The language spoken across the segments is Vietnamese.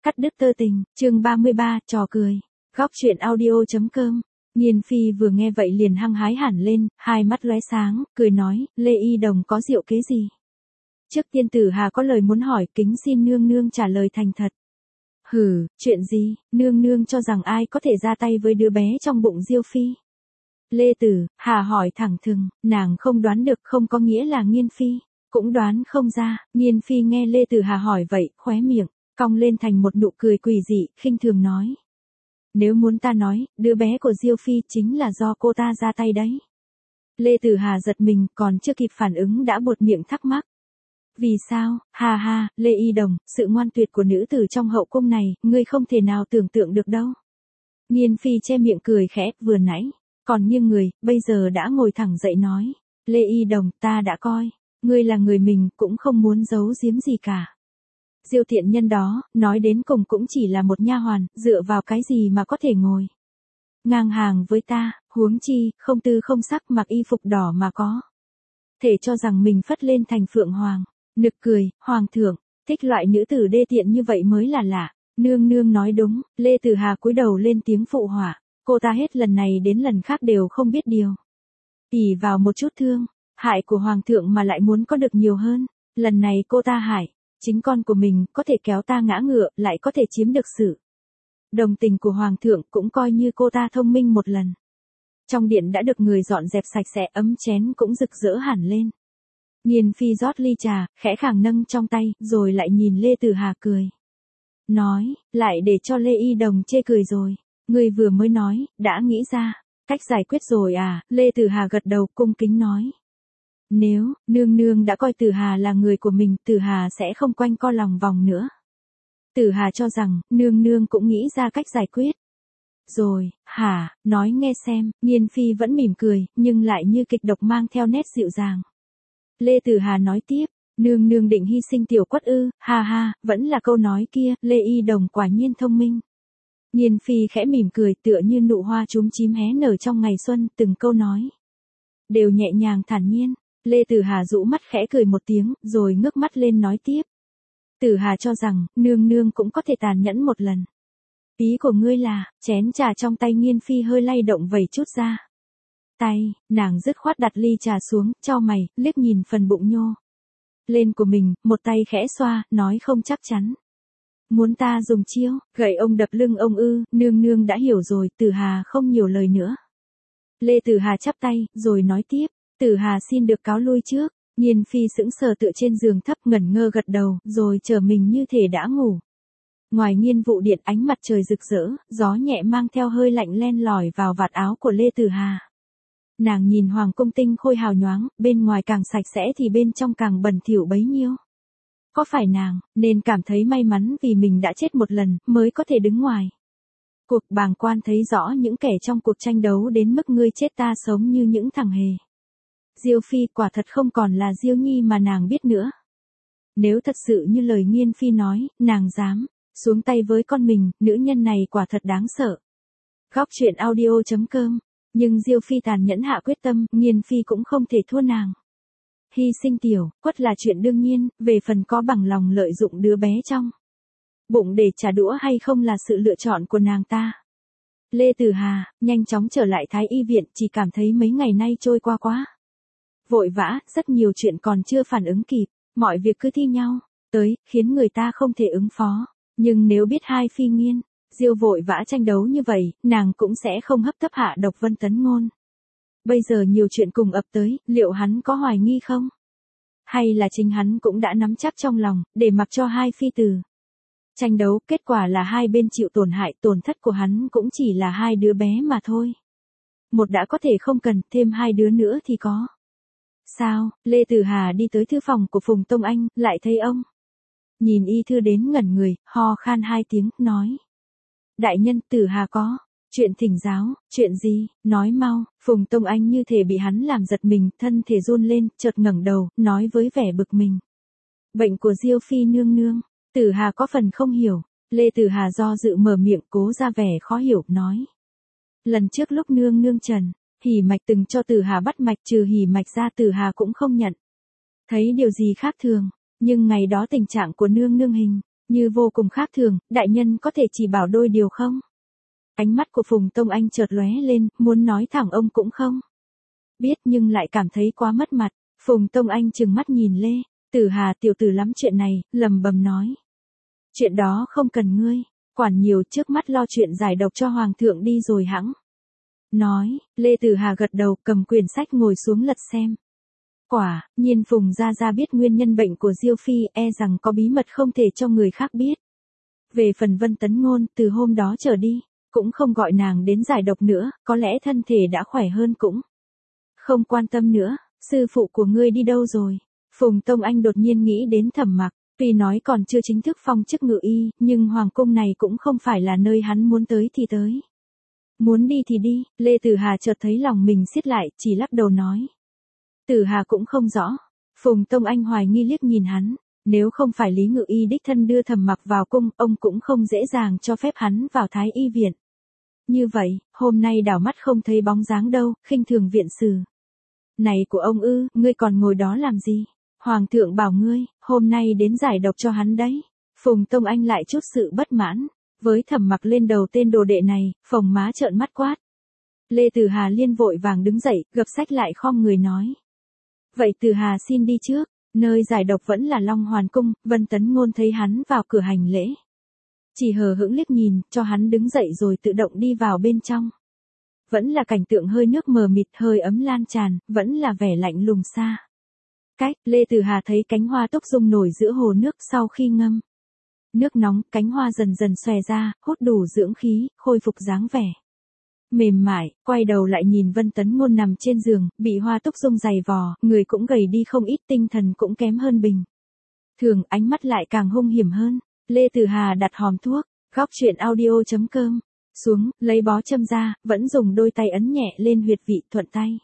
Cắt đứt tơ tình, chương 33, trò cười. Góc truyện audio.com. Nhiên Phi vừa nghe vậy liền hăng hái hẳn lên, hai mắt lóe sáng, cười nói, Lê Y Đồng có diệu kế gì? Trước tiên Tử Hà có lời muốn hỏi, kính xin nương nương trả lời thành thật. Hử, chuyện gì, nương nương cho rằng ai có thể ra tay với đứa bé trong bụng Diêu Phi? Lê Tử Hà hỏi thẳng thừng, nàng không đoán được không có nghĩa là Nhiên Phi, cũng đoán không ra. Nhiên Phi nghe Lê Tử Hà hỏi vậy, khóe miệng cong lên thành một nụ cười quỷ dị, khinh thường nói. Nếu muốn ta nói, đứa bé của Diêu Phi chính là do cô ta ra tay đấy. Lê Tử Hà giật mình, còn chưa kịp phản ứng đã buột miệng thắc mắc. Vì sao, ha ha, Lê Y Đồng, sự ngoan tuyệt của nữ tử trong hậu cung này, ngươi không thể nào tưởng tượng được đâu. Nhiên Phi che miệng cười khẽ, vừa nãy, còn nghiêng người, bây giờ đã ngồi thẳng dậy nói. Lê Y Đồng, ta đã coi, ngươi là người mình, cũng không muốn giấu giếm gì cả. Diêu thiện nhân đó, nói đến cùng cũng chỉ là một nha hoàn, dựa vào cái gì mà có thể ngồi ngang hàng với ta, huống chi, không tư không sắc mặc y phục đỏ mà có thể cho rằng mình phất lên thành phượng hoàng. Nực cười, hoàng thượng, thích loại nữ tử đê tiện như vậy mới là lạ. Nương nương nói đúng, Lê Tử Hà cúi đầu lên tiếng phụ họa, cô ta hết lần này đến lần khác đều không biết điều. Ỷ vào một chút thương hại của hoàng thượng mà lại muốn có được nhiều hơn, lần này cô ta hại chính con của mình, có thể kéo ta ngã ngựa, lại có thể chiếm được sự đồng tình của hoàng thượng, cũng coi như cô ta thông minh một lần. Trong điện đã được người dọn dẹp sạch sẽ, ấm chén cũng rực rỡ hẳn lên. Nhiên Phi rót ly trà, khẽ khàng nâng trong tay, rồi lại nhìn Lê Tử Hà cười. Nói, lại để cho Lê Y Đồng chê cười rồi. Người vừa mới nói, đã nghĩ ra cách giải quyết rồi à? Lê Tử Hà gật đầu cung kính nói. Nếu, nương nương đã coi Tử Hà là người của mình, Tử Hà sẽ không quanh co lòng vòng nữa. Tử Hà cho rằng, nương nương cũng nghĩ ra cách giải quyết. Rồi, hả, nói nghe xem. Nhiên Phi vẫn mỉm cười, nhưng lại như kịch độc mang theo nét dịu dàng. Lê Tử Hà nói tiếp, nương nương định hy sinh tiểu quất ư, ha ha, vẫn là câu nói kia, Lê Y Đồng quả nhiên thông minh. Nhiên Phi khẽ mỉm cười, tựa như nụ hoa chúm chím hé nở trong ngày xuân, từng câu nói đều nhẹ nhàng thản nhiên. Lê Tử Hà rũ mắt khẽ cười một tiếng, rồi ngước mắt lên nói tiếp. Tử Hà cho rằng, nương nương cũng có thể tàn nhẫn một lần. Ý của ngươi là, chén trà trong tay Nhiên Phi hơi lay động vẩy chút ra. Tay, nàng dứt khoát đặt ly trà xuống, chau mày, liếc nhìn phần bụng nhô lên của mình, một tay khẽ xoa, nói không chắc chắn. Muốn ta dùng chiêu, gậy ông đập lưng ông ư, nương nương đã hiểu rồi, Tử Hà không nhiều lời nữa. Lê Tử Hà chắp tay, rồi nói tiếp. Tử Hà xin được cáo lui trước. Nhiên Phi sững sờ tựa trên giường thấp, ngẩn ngơ gật đầu, rồi trở mình như thể đã ngủ. Ngoài Nhiên vụ điện, ánh mặt trời rực rỡ, gió nhẹ mang theo hơi lạnh len lỏi vào vạt áo của Lê Tử Hà. Nàng nhìn hoàng cung tinh khôi hào nhoáng, bên ngoài càng sạch sẽ thì bên trong càng bẩn thỉu bấy nhiêu. Có phải nàng nên cảm thấy may mắn vì mình đã chết một lần mới có thể đứng ngoài cuộc bàng quan thấy rõ những kẻ trong cuộc tranh đấu đến mức ngươi chết ta sống như những thằng hề. Diêu Phi quả thật không còn là Diêu Nhi mà nàng biết nữa. Nếu thật sự như lời Nhiên Phi nói, nàng dám xuống tay với con mình, nữ nhân này quả thật đáng sợ. Góc truyện audio.com. Nhưng Diêu Phi tàn nhẫn hạ quyết tâm, Nhiên Phi cũng không thể thua nàng. Hy sinh tiểu quất là chuyện đương nhiên, về phần có bằng lòng lợi dụng đứa bé trong bụng để trả đũa hay không là sự lựa chọn của nàng ta. Lê Tử Hà nhanh chóng trở lại Thái Y viện, chỉ cảm thấy mấy ngày nay trôi qua quá vội vã, rất nhiều chuyện còn chưa phản ứng kịp, mọi việc cứ thi nhau tới, khiến người ta không thể ứng phó. Nhưng nếu biết hai phi nghiên Diêu vội vã tranh đấu như vậy, nàng cũng sẽ không hấp tấp hạ độc Vân Tấn Ngôn. Bây giờ nhiều chuyện cùng ập tới, liệu hắn có hoài nghi không? Hay là chính hắn cũng đã nắm chắc trong lòng, để mặc cho hai phi tử tranh đấu, kết quả là hai bên chịu tổn hại, tổn thất của hắn cũng chỉ là hai đứa bé mà thôi. Một đã có thể không cần, thêm hai đứa nữa thì có. Sao, Lê Tử Hà đi tới thư phòng của Phùng Tông Anh, lại thấy ông nhìn y thư đến ngẩn người, ho khan hai tiếng, nói. Đại nhân, Tử Hà có chuyện thỉnh giáo. Chuyện gì, nói mau. Phùng Tông Anh như thể bị hắn làm giật mình, thân thể run lên, chợt ngẩng đầu, nói với vẻ bực mình. Bệnh của Diêu Phi nương nương, Tử Hà có phần không hiểu. Lê Tử Hà do dự mở miệng, cố ra vẻ khó hiểu, nói. Lần trước lúc nương nương trần hỉ mạch từng cho Tử Hà bắt mạch, trừ hỉ mạch ra Tử Hà cũng không nhận thấy điều gì khác thường. Nhưng ngày đó tình trạng của nương nương hình như vô cùng khác thường, đại nhân có thể chỉ bảo đôi điều không? Ánh mắt của Phùng Tông Anh chợt lóe lên, muốn nói thẳng ông cũng không biết nhưng lại cảm thấy quá mất mặt. Phùng Tông Anh trừng mắt nhìn Lê Tử Hà, tiểu tử lắm chuyện này, lầm bầm nói. Chuyện đó không cần ngươi quản nhiều, trước mắt lo chuyện giải độc cho hoàng thượng đi rồi hẵng. Nói, Lê Tử Hà gật đầu, cầm quyển sách ngồi xuống lật xem. Quả nhiên Phùng gia gia biết nguyên nhân bệnh của Diêu Phi, e rằng có bí mật không thể cho người khác biết. Về phần Vân Tấn Ngôn, từ hôm đó trở đi, cũng không gọi nàng đến giải độc nữa, có lẽ thân thể đã khỏe hơn cũng không quan tâm nữa. Sư phụ của ngươi đi đâu rồi? Phùng Tông Anh đột nhiên nghĩ đến Thẩm Mặc, tuy nói còn chưa chính thức phong chức ngự y, nhưng hoàng cung này cũng không phải là nơi hắn muốn tới thì tới. Muốn đi thì đi. Lê Tử Hà chợt thấy lòng mình siết lại, chỉ lắc đầu nói. Tử Hà cũng không rõ. Phùng Tông Anh hoài nghi liếc nhìn hắn, nếu không phải Lý Ngự Y đích thân đưa Thẩm Mặc vào cung, ông cũng không dễ dàng cho phép hắn vào Thái Y viện. Như vậy, hôm nay đảo mắt không thấy bóng dáng đâu, khinh thường viện sử. Này của ông ư, ngươi còn ngồi đó làm gì? Hoàng thượng bảo ngươi, hôm nay đến giải độc cho hắn đấy. Phùng Tông Anh lại chút sự bất mãn, với Thẩm Mặc lên đầu tên đồ đệ này, phồng má trợn mắt quát. Lê Tử Hà liên vội vàng đứng dậy, gập sách lại khom người nói. Vậy Tử Hà xin đi trước, nơi giải độc vẫn là Long Hoàn Cung. Vân Tấn Ngôn thấy hắn vào cửa hành lễ, chỉ hờ hững liếc nhìn, cho hắn đứng dậy rồi tự động đi vào bên trong. Vẫn là cảnh tượng hơi nước mờ mịt, hơi ấm lan tràn, vẫn là vẻ lạnh lùng xa cách. Lê Tử Hà thấy cánh hoa túc dung nổi giữa hồ nước, sau khi ngâm nước nóng, cánh hoa dần dần xòe ra, hút đủ dưỡng khí, khôi phục dáng vẻ mềm mại. Quay đầu lại nhìn Vân Tấn Ngôn nằm trên giường, bị hoa túc dung giày vò, người cũng gầy đi không ít, tinh thần cũng kém hơn bình thường, ánh mắt lại càng hung hiểm hơn. Lê Tử Hà đặt hòm thuốc, góc truyện audio.com xuống, lấy bó châm ra, vẫn dùng đôi tay ấn nhẹ lên huyệt vị, thuận tay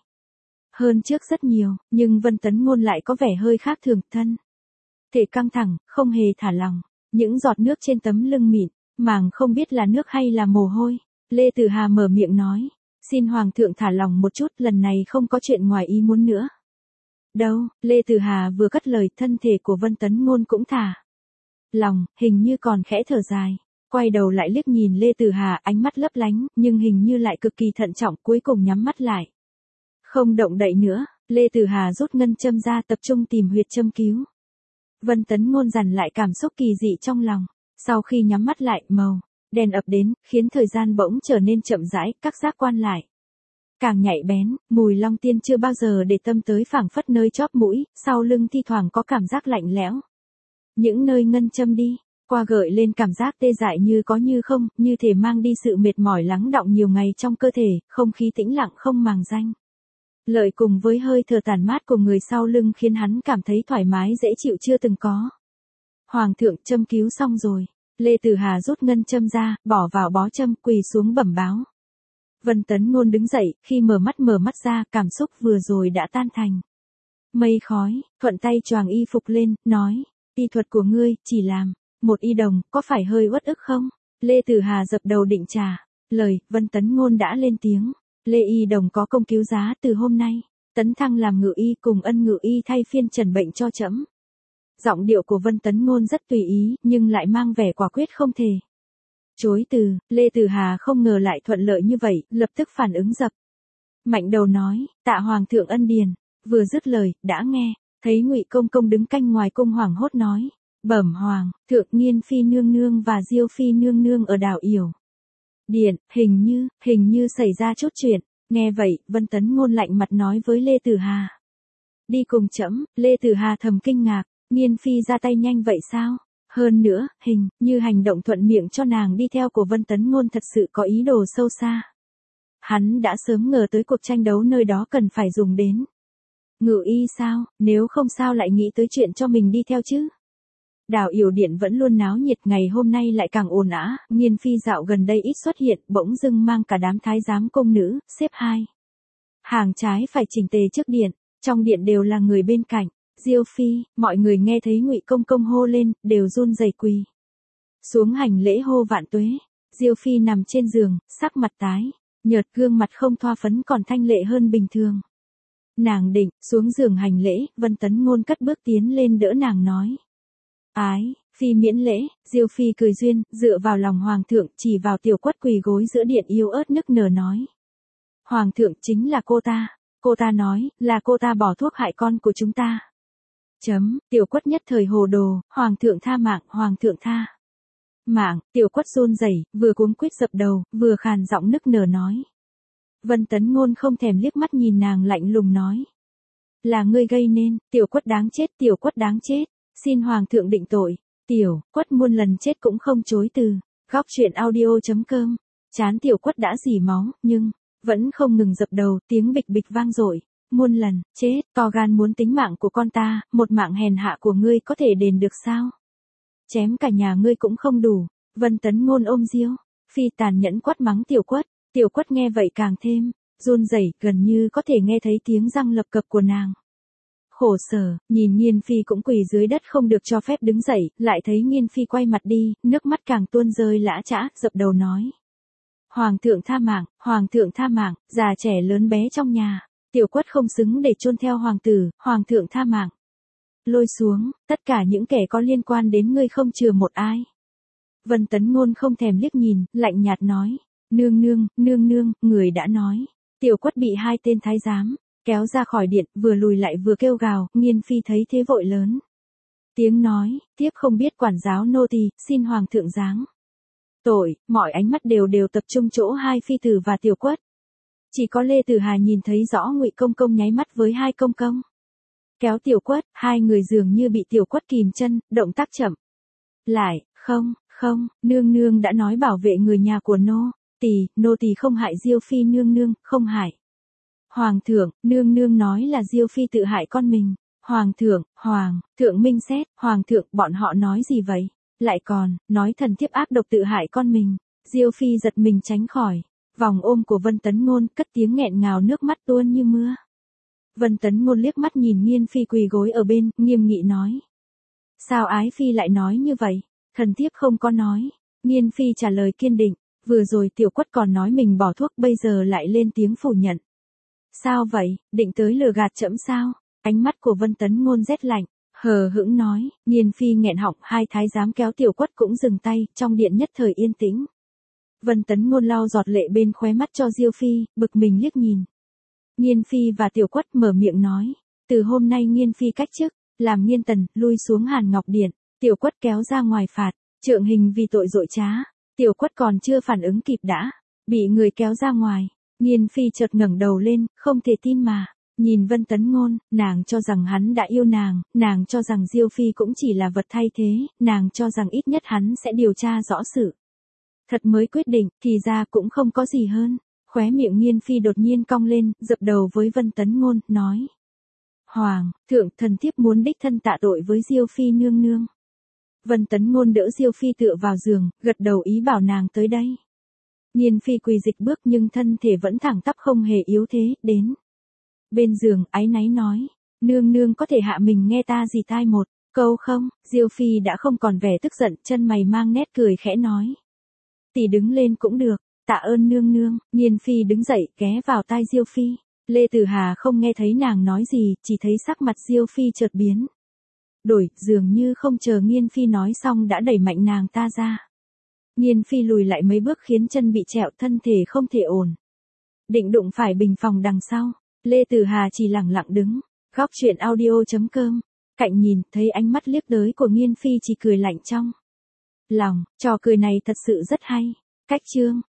hơn trước rất nhiều, nhưng Vân Tấn Ngôn lại có vẻ hơi khác thường, thân thể căng thẳng, không hề thả lỏng. Những giọt nước trên tấm lưng mịn màng không biết là nước hay là mồ hôi. Lê Tử Hà mở miệng nói, xin hoàng thượng thả lỏng một chút, lần này không có chuyện ngoài ý muốn nữa đâu. Lê Tử Hà vừa cất lời, thân thể của Vân Tấn Ngôn cũng thả lòng, hình như còn khẽ thở dài. Quay đầu lại liếc nhìn Lê Tử Hà, ánh mắt lấp lánh, nhưng hình như lại cực kỳ thận trọng, cuối cùng nhắm mắt lại. Không động đậy nữa. Lê Tử Hà rút ngân châm ra, tập trung tìm huyệt châm cứu. Vân Tấn Ngôn dằn lại cảm xúc kỳ dị trong lòng. Sau khi nhắm mắt lại, màu đèn ập đến, khiến thời gian bỗng trở nên chậm rãi, các giác quan lại càng nhạy bén. Mùi long tiên chưa bao giờ để tâm tới, phảng phất nơi chóp mũi, sau lưng thi thoảng có cảm giác lạnh lẽo. Những nơi ngân châm đi qua gợi lên cảm giác tê dại như có như không, như thể mang đi sự mệt mỏi lắng đọng nhiều ngày trong cơ thể. Không khí tĩnh lặng không màng danh lợi cùng với hơi thở tản mát của người sau lưng khiến hắn cảm thấy thoải mái dễ chịu chưa từng có. Hoàng thượng, châm cứu xong rồi. Lê Tử Hà rút ngân châm ra, bỏ vào bó châm, quỳ xuống bẩm báo. Vân Tấn Ngôn đứng dậy, khi mở mắt ra, cảm xúc vừa rồi đã tan thành mây khói, thuận tay choàng y phục lên, nói, y thuật của ngươi, chỉ làm một y đồng, có phải hơi uất ức không? Lê Tử Hà dập đầu định trả lời. Vân Tấn Ngôn đã lên tiếng. Lê y đồng có công cứu giá, từ hôm nay tấn thăng làm ngự y, cùng ân ngự y thay phiên trần bệnh cho trẫm. Giọng điệu của Vân Tấn Ngôn rất tùy ý, nhưng lại mang vẻ quả quyết không thể chối từ. Lê Tử Hà không ngờ lại thuận lợi như vậy, lập tức phản ứng dập mạnh đầu nói, tạ hoàng thượng ân điền. Vừa dứt lời, đã nghe thấy Ngụy Công Công đứng canh ngoài cung hoảng hốt nói, bẩm hoàng thượng, Nghiên Phi nương nương và Diêu Phi nương nương ở đảo Yểu Điện, hình như xảy ra chút chuyện. Nghe vậy, Vân Tấn Ngôn lạnh mặt nói với Lê Tử Hà, đi cùng trẫm. Lê Tử Hà thầm kinh ngạc, Nghiên Phi ra tay nhanh vậy sao? Hơn nữa, hình như hành động thuận miệng cho nàng đi theo của Vân Tấn Ngôn thật sự có ý đồ sâu xa. Hắn đã sớm ngờ tới cuộc tranh đấu nơi đó cần phải dùng đến ngự y sao, nếu không sao lại nghĩ tới chuyện cho mình đi theo chứ. Đảo Yểu Điện vẫn luôn náo nhiệt, ngày hôm nay lại càng ồn ào. Nghiên Phi dạo gần đây ít xuất hiện, bỗng dưng mang cả đám thái giám cung nữ, xếp hai hàng trái phải chỉnh tề trước điện. Trong điện đều là người bên cạnh Diêu Phi. Mọi người nghe thấy Ngụy Công Công hô lên, đều run rẩy quỳ xuống hành lễ hô vạn tuế. Diêu Phi nằm trên giường, sắc mặt tái nhợt, gương mặt không thoa phấn còn thanh lệ hơn bình thường. Nàng định xuống giường hành lễ, Vân Tấn Ngôn cất bước tiến lên đỡ nàng nói, Ái, phi miễn lễ, Diêu phi cười duyên, dựa vào lòng hoàng thượng, chỉ vào Tiểu Quất quỳ gối giữa điện yếu ớt nức nở nói. Hoàng thượng chính là cô ta nói, là cô ta bỏ thuốc hại con của chúng ta. Tiểu Quất nhất thời hồ đồ, hoàng thượng tha mạng, hoàng thượng tha. Mạng, Tiểu Quất run rẩy, vừa cuống quýt dập đầu, vừa khàn giọng nức nở nói. Vân Tấn Ngôn không thèm liếc mắt nhìn nàng lạnh lùng nói. Là ngươi gây nên, Tiểu Quất đáng chết, Tiểu Quất đáng chết, xin hoàng thượng định tội, Tiểu Quất muôn lần chết cũng không chối từ. Góc truyện audio.com, trán Tiểu Quất đã rỉ máu, nhưng vẫn không ngừng dập đầu, tiếng bịch bịch vang dội. Muôn lần, chết, to gan muốn tính mạng của con ta, một mạng hèn hạ của ngươi có thể đền được sao? Chém cả nhà ngươi cũng không đủ. Vân Tấn Ngôn ôm Diêu phi tàn nhẫn quát mắng Tiểu Quất nghe vậy càng thêm run rẩy, gần như có thể nghe thấy tiếng răng lập cập của nàng. Khổ sở, nhìn Nghiên Phi cũng quỳ dưới đất không được cho phép đứng dậy, lại thấy Nghiên Phi quay mặt đi, nước mắt càng tuôn rơi lã chã, dập đầu nói. Hoàng thượng tha mạng, già trẻ lớn bé trong nhà, Tiểu Quất không xứng để chôn theo hoàng tử, hoàng thượng tha mạng. Lôi xuống, tất cả những kẻ có liên quan đến ngươi không chừa một ai. Vân Tấn Ngôn không thèm liếc nhìn, lạnh nhạt nói. Nương nương, người đã nói. Tiểu Quất bị hai tên thái giám kéo ra khỏi điện, vừa lùi lại vừa kêu gào, Nghiên Phi thấy thế vội lớn tiếng nói, tiếp không biết quản giáo nô tỳ, xin hoàng thượng giáng tội. Mọi ánh mắt đều tập trung chỗ hai phi tử và Tiểu Quất. Chỉ có Lê Tử Hà nhìn thấy rõ Ngụy công công nháy mắt với hai công công kéo Tiểu Quất, hai người dường như bị Tiểu Quất kìm chân, động tác chậm lại. Không, nương đã nói bảo vệ người nhà của nô tỳ không hại Diêu phi nương, không hại. Hoàng thượng nói là Diêu phi tự hại con mình. Hoàng thượng minh xét, hoàng thượng, bọn họ nói gì vậy? Lại còn nói thần thiếp ác độc tự hại con mình. Diêu phi giật mình tránh khỏi vòng ôm của Vân Tấn Ngôn, cất tiếng nghẹn ngào, nước mắt tuôn như mưa. Vân Tấn Ngôn liếc mắt nhìn Nghiên Phi quỳ gối ở bên, nghiêm nghị nói. Sao Ái Phi lại nói như vậy? Thần thiếp không có nói. Nghiên Phi trả lời kiên định. Vừa rồi Tiểu Quất còn nói mình bỏ thuốc, bây giờ lại lên tiếng phủ nhận. Sao vậy, định tới lừa gạt trẫm sao? Ánh mắt của Vân Tấn Ngôn rét lạnh, hờ hững nói. Nghiên Phi nghẹn họng, hai thái giám kéo Tiểu Quất cũng dừng tay, trong điện nhất thời yên tĩnh. Vân Tấn Ngôn lau giọt lệ bên khóe mắt cho Diêu Phi, bực mình liếc nhìn Nghiên Phi và Tiểu Quất, mở miệng nói. Từ hôm nay Nghiên Phi cách chức, làm Nghiên Tần, lui xuống Hàn Ngọc Điện. Tiểu Quất kéo ra ngoài phạt, trượng hình vì tội dội trá. Tiểu Quất còn chưa phản ứng kịp đã bị người kéo ra ngoài. Nghiên Phi chợt ngẩng đầu lên, không thể tin mà nhìn Vân Tấn Ngôn, nàng cho rằng hắn đã yêu nàng cho rằng Diêu Phi cũng chỉ là vật thay thế, nàng cho rằng ít nhất hắn sẽ điều tra rõ sự thật mới quyết định, thì ra cũng không có gì hơn. Khóe miệng Nghiên Phi đột nhiên cong lên, dập đầu với Vân Tấn Ngôn, nói. Hoàng thượng, thần thiếp muốn đích thân tạ tội với Diêu Phi nương. Vân Tấn Ngôn đỡ Diêu Phi tựa vào giường, gật đầu ý bảo nàng tới đây. Nghiên Phi quỳ dịch bước nhưng thân thể vẫn thẳng tắp không hề yếu thế, đến bên giường, áy náy nói. Nương có thể hạ mình nghe ta gì tai một câu không? Diêu Phi đã không còn vẻ tức giận, chân mày mang nét cười khẽ nói. Tỷ đứng lên cũng được, tạ ơn nương. Nghiên Phi đứng dậy, ghé vào tai Diêu Phi. Lê Tử Hà không nghe thấy nàng nói gì, chỉ thấy sắc mặt Diêu Phi chợt biến đổi, dường như không chờ Nghiên Phi nói xong đã đẩy mạnh nàng ta ra. Nghiên Phi lùi lại mấy bước khiến chân bị trẹo, thân thể không thể ổn định đụng phải bình phòng đằng sau. Lê Tử Hà chỉ lẳng lặng đứng. Góc truyện audio.com, cạnh nhìn, thấy ánh mắt liếc tới của Nghiên Phi chỉ cười lạnh trong lòng. Trò cười này thật sự rất hay. Cách chương